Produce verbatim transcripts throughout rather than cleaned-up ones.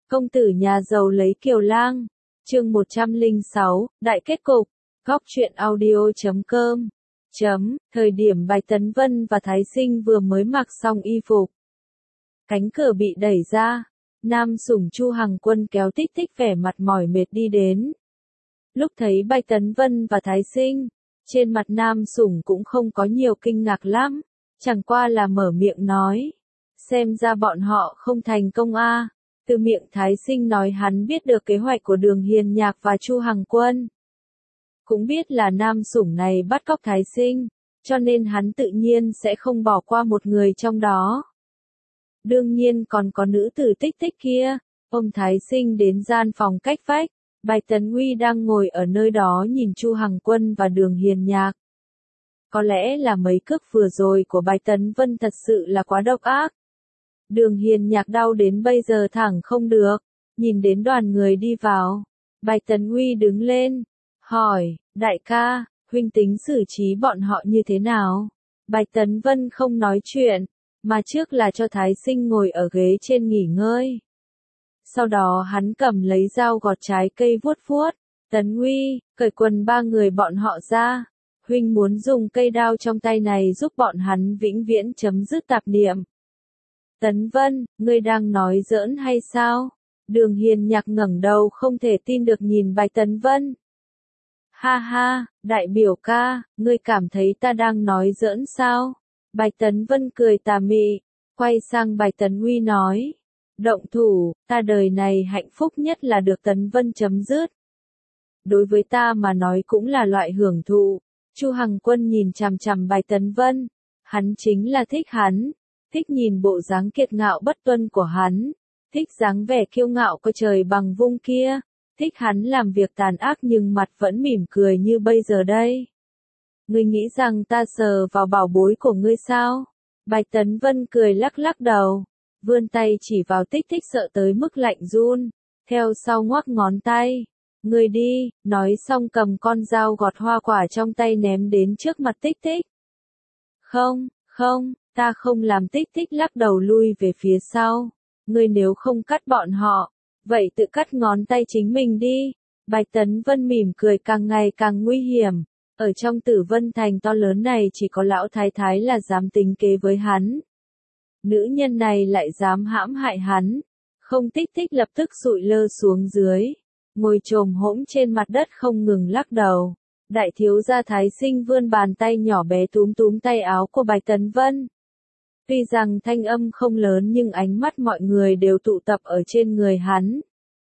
Công tử nhà giàu lấy kiều lang. Chương một trăm lẻ sáu, đại kết cục. Góc truyện audio chấm com. Chấm, thời điểm Bạch Tấn Vân và Thái Sinh vừa mới mặc xong y phục. Cánh cửa bị đẩy ra, Nam Sủng Chu Hằng Quân kéo Tích Tích vẻ mặt mỏi mệt đi đến. Lúc thấy Bạch Tấn Vân và Thái Sinh, trên mặt Nam Sủng cũng không có nhiều kinh ngạc lắm, chẳng qua là mở miệng nói. Xem ra bọn họ không thành công a. À. Từ miệng Thái Sinh nói hắn biết được kế hoạch của Đường Hiền Nhạc và Chu Hằng Quân. Cũng biết là Nam Sủng này bắt cóc Thái Sinh, cho nên hắn tự nhiên sẽ không bỏ qua một người trong đó. Đương nhiên còn có nữ tử Tích Tích kia, ôm Thái Sinh đến gian phòng cách vách, Bạch Tấn Huy đang ngồi ở nơi đó nhìn Chu Hằng Quân và Đường Hiền Nhạc. Có lẽ là mấy cước vừa rồi của Bạch Tấn Vân thật sự là quá độc ác. Đường Hiền Nhạc đau đến bây giờ thẳng không được, nhìn đến đoàn người đi vào. Bạch Tấn Huy đứng lên, hỏi, đại ca, huynh tính xử trí bọn họ như thế nào? Bạch Tấn Vân không nói chuyện, mà trước là cho Thái Sinh ngồi ở ghế trên nghỉ ngơi. Sau đó hắn cầm lấy dao gọt trái cây vuốt vuốt. Tấn Huy, cởi quần ba người bọn họ ra. Huynh muốn dùng cây đao trong tay này giúp bọn hắn vĩnh viễn chấm dứt tạp niệm. Tấn Vân, ngươi đang nói giỡn hay sao? Đường Hiền Nhạc ngẩng đầu không thể tin được nhìn Bạch Tấn Vân. Ha ha, đại biểu ca, ngươi cảm thấy ta đang nói giỡn sao? Bạch Tấn Vân cười tà mị, quay sang Bạch Tấn Huy nói. Động thủ, ta đời này hạnh phúc nhất là được Tấn Vân chấm dứt. Đối với ta mà nói cũng là loại hưởng thụ. Chu Hằng Quân nhìn chằm chằm Bạch Tấn Vân, hắn chính là thích hắn, thích nhìn bộ dáng kiệt ngạo bất tuân của hắn, thích dáng vẻ kiêu ngạo coi trời bằng vung kia, thích hắn làm việc tàn ác nhưng mặt vẫn mỉm cười như bây giờ đây. Ngươi nghĩ rằng ta sờ vào bảo bối của ngươi sao? Bạch Tấn Vân cười lắc lắc đầu, vươn tay chỉ vào Tích Tích sợ tới mức lạnh run, theo sau ngoắc ngón tay. Ngươi đi, nói xong cầm con dao gọt hoa quả trong tay ném đến trước mặt Tích Tích. Không, không, ta không làm. Tích Tích lắc đầu lui về phía sau. Ngươi nếu không cắt bọn họ, vậy tự cắt ngón tay chính mình đi. Bạch Tấn Vân mỉm cười càng ngày càng nguy hiểm. Ở trong Tử Vân Thành to lớn này chỉ có lão thái thái là dám tính kế với hắn. Nữ nhân này lại dám hãm hại hắn. Không. Tích Tích lập tức sụi lơ xuống dưới, ngồi chồm hỗn trên mặt đất không ngừng lắc đầu. Đại thiếu gia Thái Sinh vươn bàn tay nhỏ bé túm túm tay áo của Bạch Tấn Vân. Tuy rằng thanh âm không lớn nhưng ánh mắt mọi người đều tụ tập ở trên người hắn.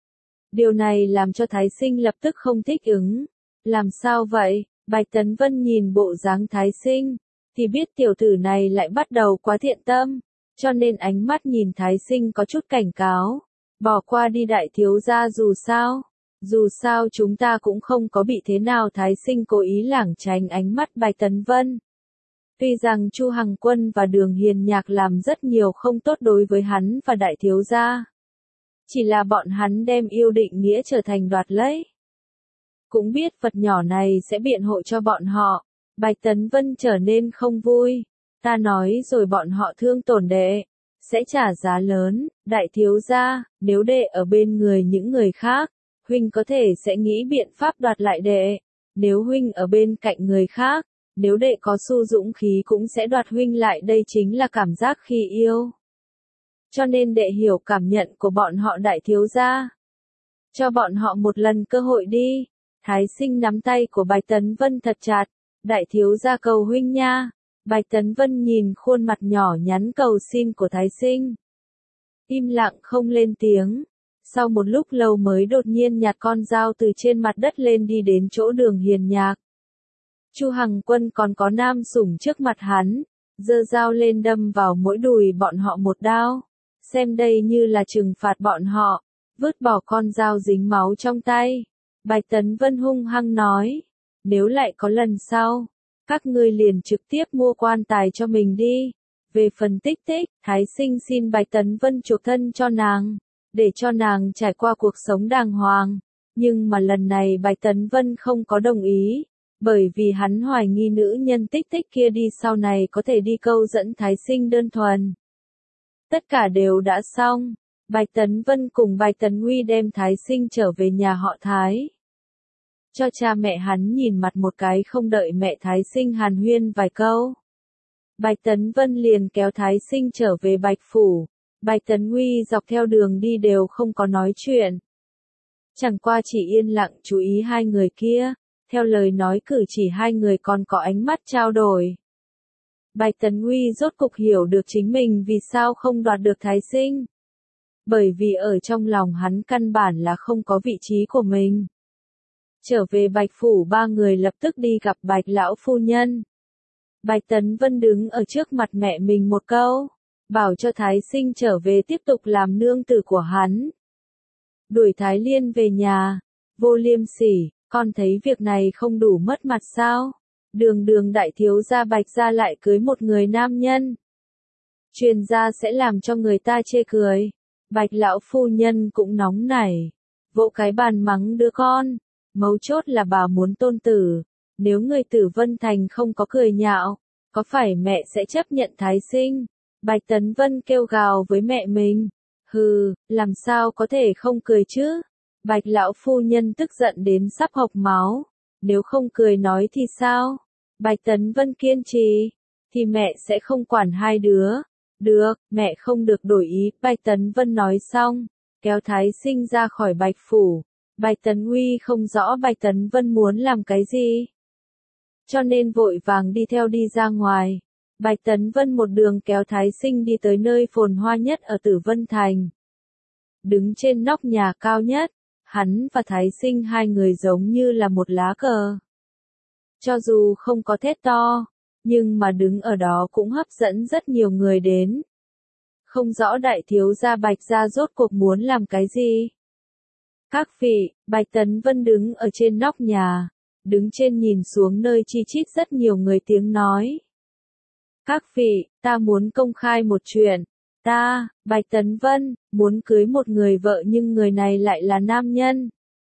Điều này làm cho Thái Sinh lập tức không thích ứng. Làm sao vậy? Bạch Tấn Vân nhìn bộ dáng Thái Sinh, thì biết tiểu tử này lại bắt đầu quá thiện tâm, cho nên ánh mắt nhìn Thái Sinh có chút cảnh cáo. Bỏ qua đi đại thiếu gia dù sao. Dù sao chúng ta cũng không có bị thế nào. Thái Sinh cố ý lảng tránh ánh mắt Bạch Tấn Vân. Tuy rằng Chu Hằng Quân và Đường Hiền Nhạc làm rất nhiều không tốt đối với hắn và đại thiếu gia. Chỉ là bọn hắn đem yêu định nghĩa trở thành đoạt lấy. Cũng biết vật nhỏ này sẽ biện hộ cho bọn họ. Bạch Tấn Vân trở nên không vui. Ta nói rồi bọn họ thương tổn đệ, sẽ trả giá lớn. Đại thiếu gia, nếu đệ ở bên người những người khác, huynh có thể sẽ nghĩ biện pháp đoạt lại đệ. Nếu huynh ở bên cạnh người khác, nếu đệ có su dũng khí cũng sẽ đoạt huynh lại. Đây chính là cảm giác khi yêu. Cho nên đệ hiểu cảm nhận của bọn họ đại thiếu gia. Cho bọn họ một lần cơ hội đi. Thái Sinh nắm tay của Bạch Tấn Vân thật chặt. Đại thiếu gia cầu huynh nha. Bạch Tấn Vân nhìn khuôn mặt nhỏ nhắn cầu xin của Thái Sinh, im lặng không lên tiếng. Sau một lúc lâu mới đột nhiên nhặt con dao từ trên mặt đất lên đi đến chỗ Đường Hiền Nhạc. Chu Hằng Quân còn có Nam Sủng trước mặt hắn, giơ dao lên đâm vào mỗi đùi bọn họ một đao. Xem đây như là trừng phạt bọn họ, vứt bỏ con dao dính máu trong tay. Bạch Tấn Vân hung hăng nói, nếu lại có lần sau, các ngươi liền trực tiếp mua quan tài cho mình đi. Về phần Tích Tích, Thái Sinh xin Bạch Tấn Vân chuộc thân cho nàng, để cho nàng trải qua cuộc sống đàng hoàng. Nhưng mà lần này Bạch Tấn Vân không có đồng ý, bởi vì hắn hoài nghi nữ nhân Tích Tích kia đi sau này có thể đi câu dẫn Thái Sinh đơn thuần. Tất cả đều đã xong, Bạch Tấn Vân cùng Bạch Tấn Nguy đem Thái Sinh trở về nhà họ Thái. Cho cha mẹ hắn nhìn mặt một cái, không đợi mẹ Thái Sinh hàn huyên vài câu. Bạch Tấn Vân liền kéo Thái Sinh trở về Bạch Phủ. Bạch Tấn Nguy dọc theo đường đi đều không có nói chuyện. Chẳng qua chỉ yên lặng chú ý hai người kia, theo lời nói cử chỉ hai người còn có ánh mắt trao đổi. Bạch Tấn Nguy rốt cục hiểu được chính mình vì sao không đoạt được Thái Sinh. Bởi vì ở trong lòng hắn căn bản là không có vị trí của mình. Trở về Bạch Phủ, ba người lập tức đi gặp Bạch lão phu nhân. Bạch Tấn Vân đứng ở trước mặt mẹ mình một câu, bảo cho Thái Sinh trở về tiếp tục làm nương tử của hắn. Đuổi Thái Liên về nhà, Vô Liêm Sỉ, con thấy việc này không đủ mất mặt sao? Đường đường đại thiếu gia Bạch gia lại cưới một người nam nhân. Truyền ra sẽ làm cho người ta chê cười. Bạch lão phu nhân cũng nóng nảy, vỗ cái bàn mắng đứa con. Mấu chốt là bà muốn tôn tử, nếu người Tử Vân Thành không có cười nhạo, có phải mẹ sẽ chấp nhận Thái Sinh? Bạch Tấn Vân kêu gào với mẹ mình. Hừ, làm sao có thể không cười chứ? Bạch lão phu nhân tức giận đến sắp hộc máu. Nếu không cười nói thì sao? Bạch Tấn Vân kiên trì. Thì mẹ sẽ không quản hai đứa. Được, mẹ không được đổi ý. Bạch Tấn Vân nói xong, kéo Thái Sinh ra khỏi Bạch Phủ. Bạch Tấn Nguy không rõ Bạch Tấn Vân muốn làm cái gì, cho nên vội vàng đi theo đi ra ngoài. Bạch Tấn Vân một đường kéo Thái Sinh đi tới nơi phồn hoa nhất ở Tử Vân Thành. Đứng trên nóc nhà cao nhất, hắn và Thái Sinh hai người giống như là một lá cờ. Cho dù không có thét to, nhưng mà đứng ở đó cũng hấp dẫn rất nhiều người đến. Không rõ đại thiếu gia Bạch gia rốt cuộc muốn làm cái gì. Các vị, Bạch Tấn Vân đứng ở trên nóc nhà, đứng trên nhìn xuống nơi chi chít rất nhiều người tiếng nói. Các vị, ta muốn công khai một chuyện. Ta, Bạch Tấn Vân, muốn cưới một người vợ nhưng người này lại là nam nhân.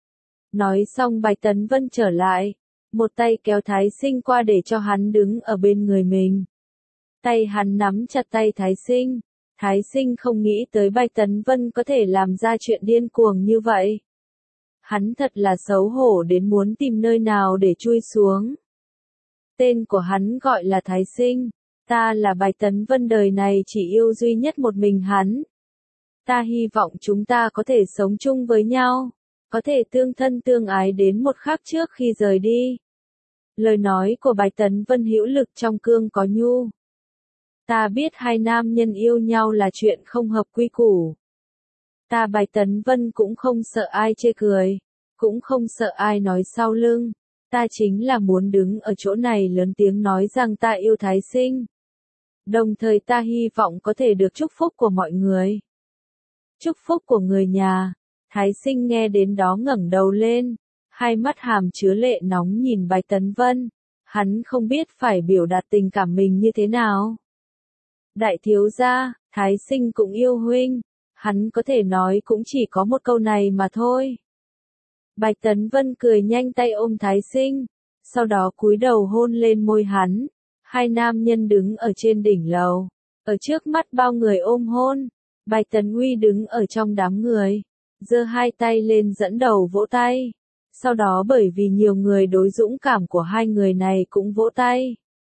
Nói xong Bạch Tấn Vân trở lại, một tay kéo Thái Sinh qua để cho hắn đứng ở bên người mình. Tay hắn nắm chặt tay Thái Sinh. Thái Sinh không nghĩ tới Bạch Tấn Vân có thể làm ra chuyện điên cuồng như vậy. Hắn thật là xấu hổ đến muốn tìm nơi nào để chui xuống. Tên của hắn gọi là Thái Sinh. Ta là Bạch Tấn Vân, đời này chỉ yêu duy nhất một mình hắn. Ta hy vọng chúng ta có thể sống chung với nhau, có thể tương thân tương ái đến một khắc trước khi rời đi. Lời nói của Bạch Tấn Vân hữu lực trong cương có nhu. Ta biết hai nam nhân yêu nhau là chuyện không hợp quy củ. Ta Bạch Tấn Vân cũng không sợ ai chê cười, cũng không sợ ai nói sau lưng. Ta chính là muốn đứng ở chỗ này lớn tiếng nói rằng ta yêu Thái Sinh. Đồng thời ta hy vọng có thể được chúc phúc của mọi người. Chúc phúc của người nhà. Thái Sinh nghe đến đó ngẩng đầu lên, hai mắt hàm chứa lệ nóng nhìn Bạch Tấn Vân. Hắn không biết phải biểu đạt tình cảm mình như thế nào. Đại thiếu gia, Thái Sinh cũng yêu huynh. Hắn có thể nói cũng chỉ có một câu này mà thôi. Bạch Tấn Vân cười nhanh tay ôm Thái Sinh, sau đó cúi đầu hôn lên môi hắn. Hai nam nhân đứng ở trên đỉnh lầu, ở trước mắt bao người ôm hôn. Bạch Tấn Nguy đứng ở trong đám người, giơ hai tay lên dẫn đầu vỗ tay. Sau đó bởi vì nhiều người đối dũng cảm của hai người này cũng vỗ tay.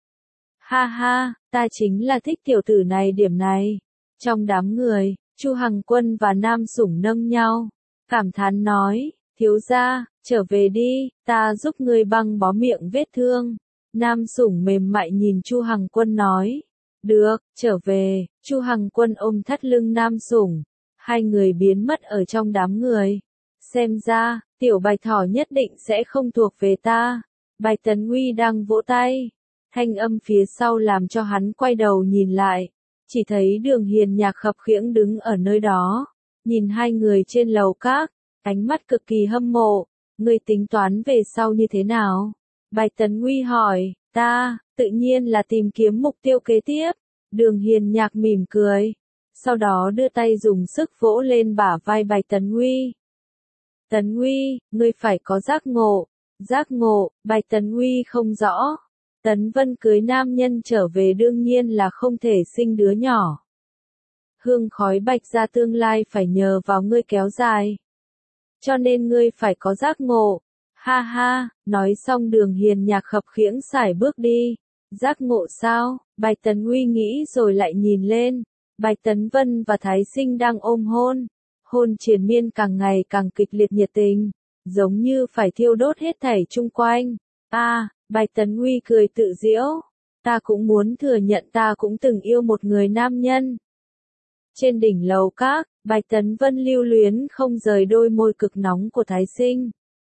Ha ha, ta chính là thích tiểu tử này điểm này. Trong đám người, Chu Hằng Quân và Nam Sủng nâng nhau, cảm thán nói, thiếu gia, trở về đi, ta giúp ngươi băng bó miệng vết thương. Nam Sủng mềm mại nhìn Chu Hằng Quân nói, được, trở về. Chu Hằng Quân ôm thắt lưng Nam Sủng, hai người biến mất ở trong đám người. Xem ra, tiểu Bạch Thỏ nhất định sẽ không thuộc về ta. Bạch Tấn Nguy đang vỗ tay, thanh âm phía sau làm cho hắn quay đầu nhìn lại, chỉ thấy Đường Hiền Nhạc khập khiễng đứng ở nơi đó, nhìn hai người trên lầu các, ánh mắt cực kỳ hâm mộ. Ngươi tính toán về sau như thế nào? Bạch Tấn Nguy hỏi. Ta, tự nhiên là tìm kiếm mục tiêu kế tiếp. Đường Hiền Nhạc mỉm cười, sau đó đưa tay dùng sức vỗ lên bả vai Bạch Tấn Nguy. Tấn Nguy, ngươi phải có giác ngộ. Giác ngộ, Bạch Tấn Nguy không rõ. Tấn Vân cưới nam nhân trở về đương nhiên là không thể sinh đứa nhỏ. hương khói Bạch gia tương lai phải nhờ vào ngươi kéo dài. Cho nên ngươi phải có giác ngộ. Ha ha, nói xong Đường Hiền Nhạc khập khiễng sải bước đi. Giác ngộ sao? Bạch Tấn Uy nghĩ rồi lại nhìn lên. Bạch Tấn Vân và Thái Sinh đang ôm hôn. Hôn triền miên càng ngày càng kịch liệt nhiệt tình, giống như phải thiêu đốt hết thảy chung quanh. A, à, Bạch Tấn Uy cười tự giễu. Ta cũng muốn thừa nhận ta cũng từng yêu một người nam nhân. Trên đỉnh lầu các, Bạch Tấn Vân lưu luyến không rời đôi môi cực nóng của Thái Sinh.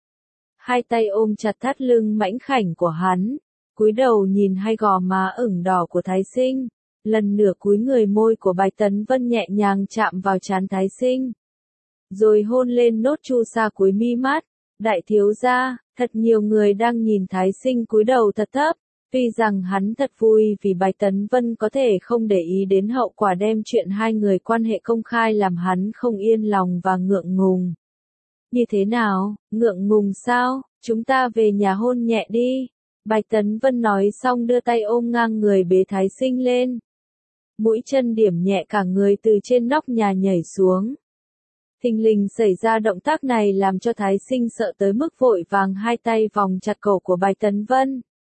Hai tay ôm chặt thắt lưng mảnh khảnh của hắn, cúi đầu nhìn hai gò má ửng đỏ của Thái Sinh. Lần nửa cúi người, môi của Bạch Tấn Vân nhẹ nhàng chạm vào trán Thái Sinh. Rồi hôn lên nốt chu sa cuối mi mắt. Đại thiếu gia, thật nhiều người đang nhìn Thái Sinh cúi đầu thật thấp. Tuy rằng hắn thật vui vì Bạch Tấn Vân có thể không để ý đến hậu quả đem chuyện hai người quan hệ công khai làm hắn không yên lòng và ngượng ngùng. Như thế nào, ngượng ngùng sao, chúng ta về nhà hôn nhẹ đi. Bạch Tấn Vân nói xong đưa tay ôm ngang người bế Thái Sinh lên. Mũi chân điểm nhẹ cả người từ trên nóc nhà nhảy xuống. Thình lình xảy ra động tác này làm cho Thái Sinh sợ tới mức vội vàng hai tay vòng chặt cổ của Bạch Tấn Vân.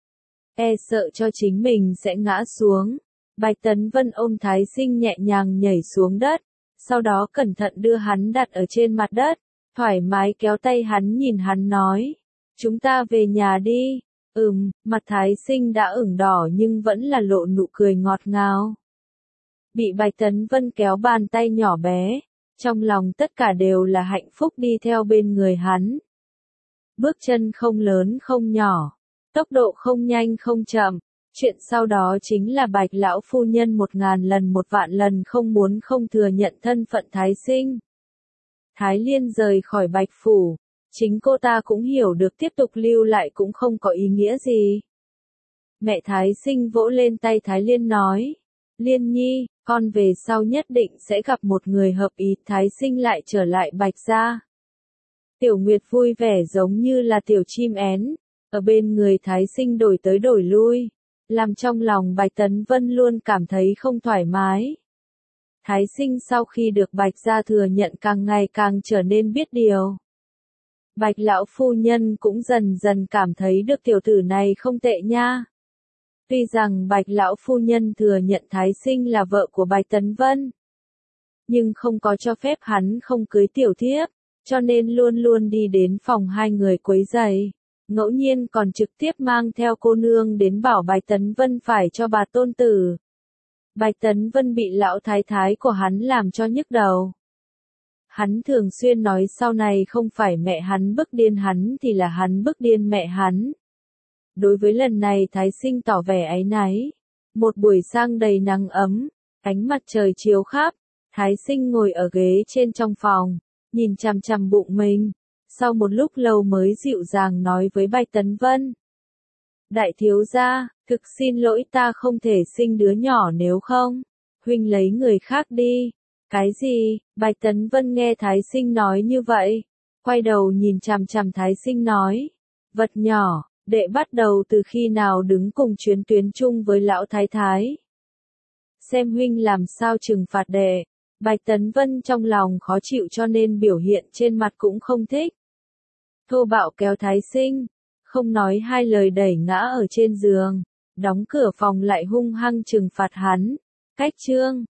E sợ cho chính mình sẽ ngã xuống. Bạch Tấn Vân ôm Thái Sinh nhẹ nhàng nhảy xuống đất, sau đó cẩn thận đưa hắn đặt ở trên mặt đất, thoải mái kéo tay hắn nhìn hắn nói. Chúng ta về nhà đi. Ừm, mặt Thái Sinh đã ửng đỏ nhưng vẫn là lộ nụ cười ngọt ngào. Bị Bạch Tấn Vân kéo bàn tay nhỏ bé, trong lòng tất cả đều là hạnh phúc đi theo bên người hắn. Bước chân không lớn không nhỏ, tốc độ không nhanh không chậm, chuyện sau đó chính là Bạch lão phu nhân một ngàn lần một vạn lần không muốn không thừa nhận thân phận Thái Sinh. Thái Liên rời khỏi Bạch phủ, chính cô ta cũng hiểu được tiếp tục lưu lại cũng không có ý nghĩa gì. Mẹ Thái Sinh vỗ lên tay Thái Liên nói, Liên nhi, con về sau nhất định sẽ gặp một người hợp ý. Thái Sinh lại trở lại Bạch gia. Tiểu Nguyệt vui vẻ giống như là tiểu chim én, ở bên người Thái Sinh đổi tới đổi lui, làm trong lòng Bạch Tấn Vân luôn cảm thấy không thoải mái. Thái Sinh sau khi được Bạch gia thừa nhận càng ngày càng trở nên biết điều. Bạch lão phu nhân cũng dần dần cảm thấy được tiểu tử này không tệ nha. Tuy rằng Bạch lão phu nhân thừa nhận Thái Sinh là vợ của Bạch Tấn Vân, nhưng không có cho phép hắn không cưới tiểu thiếp, cho nên luôn luôn đi đến phòng hai người quấy rầy. Ngẫu nhiên còn trực tiếp mang theo cô nương đến bảo Bạch Tấn Vân phải cho bà tôn tử. Bạch Tấn Vân bị lão thái thái của hắn làm cho nhức đầu. Hắn thường xuyên nói sau này không phải mẹ hắn bức điên hắn thì là hắn bức điên mẹ hắn. Đối với lần này Thái Sinh tỏ vẻ áy náy. Một buổi sáng đầy nắng ấm, ánh mặt trời chiếu khắp, Thái Sinh ngồi ở ghế trên trong phòng, nhìn chằm chằm bụng mình. Sau một lúc lâu mới dịu dàng nói với Bạch Tấn Vân. Đại thiếu gia, thực xin lỗi ta không thể sinh đứa nhỏ nếu không, huynh lấy người khác đi. Cái gì? Bạch Tấn Vân nghe Thái Sinh nói như vậy, quay đầu nhìn chằm chằm Thái Sinh nói. Vật nhỏ, đệ bắt đầu từ khi nào đứng cùng chuyến tuyến chung với lão thái thái? Xem huynh làm sao trừng phạt đệ. Bạch Tấn Vân trong lòng khó chịu cho nên biểu hiện trên mặt cũng không thích. Thô bạo kéo Thái Sinh, không nói hai lời đẩy ngã ở trên giường, đóng cửa phòng lại hung hăng trừng phạt hắn. Cách chương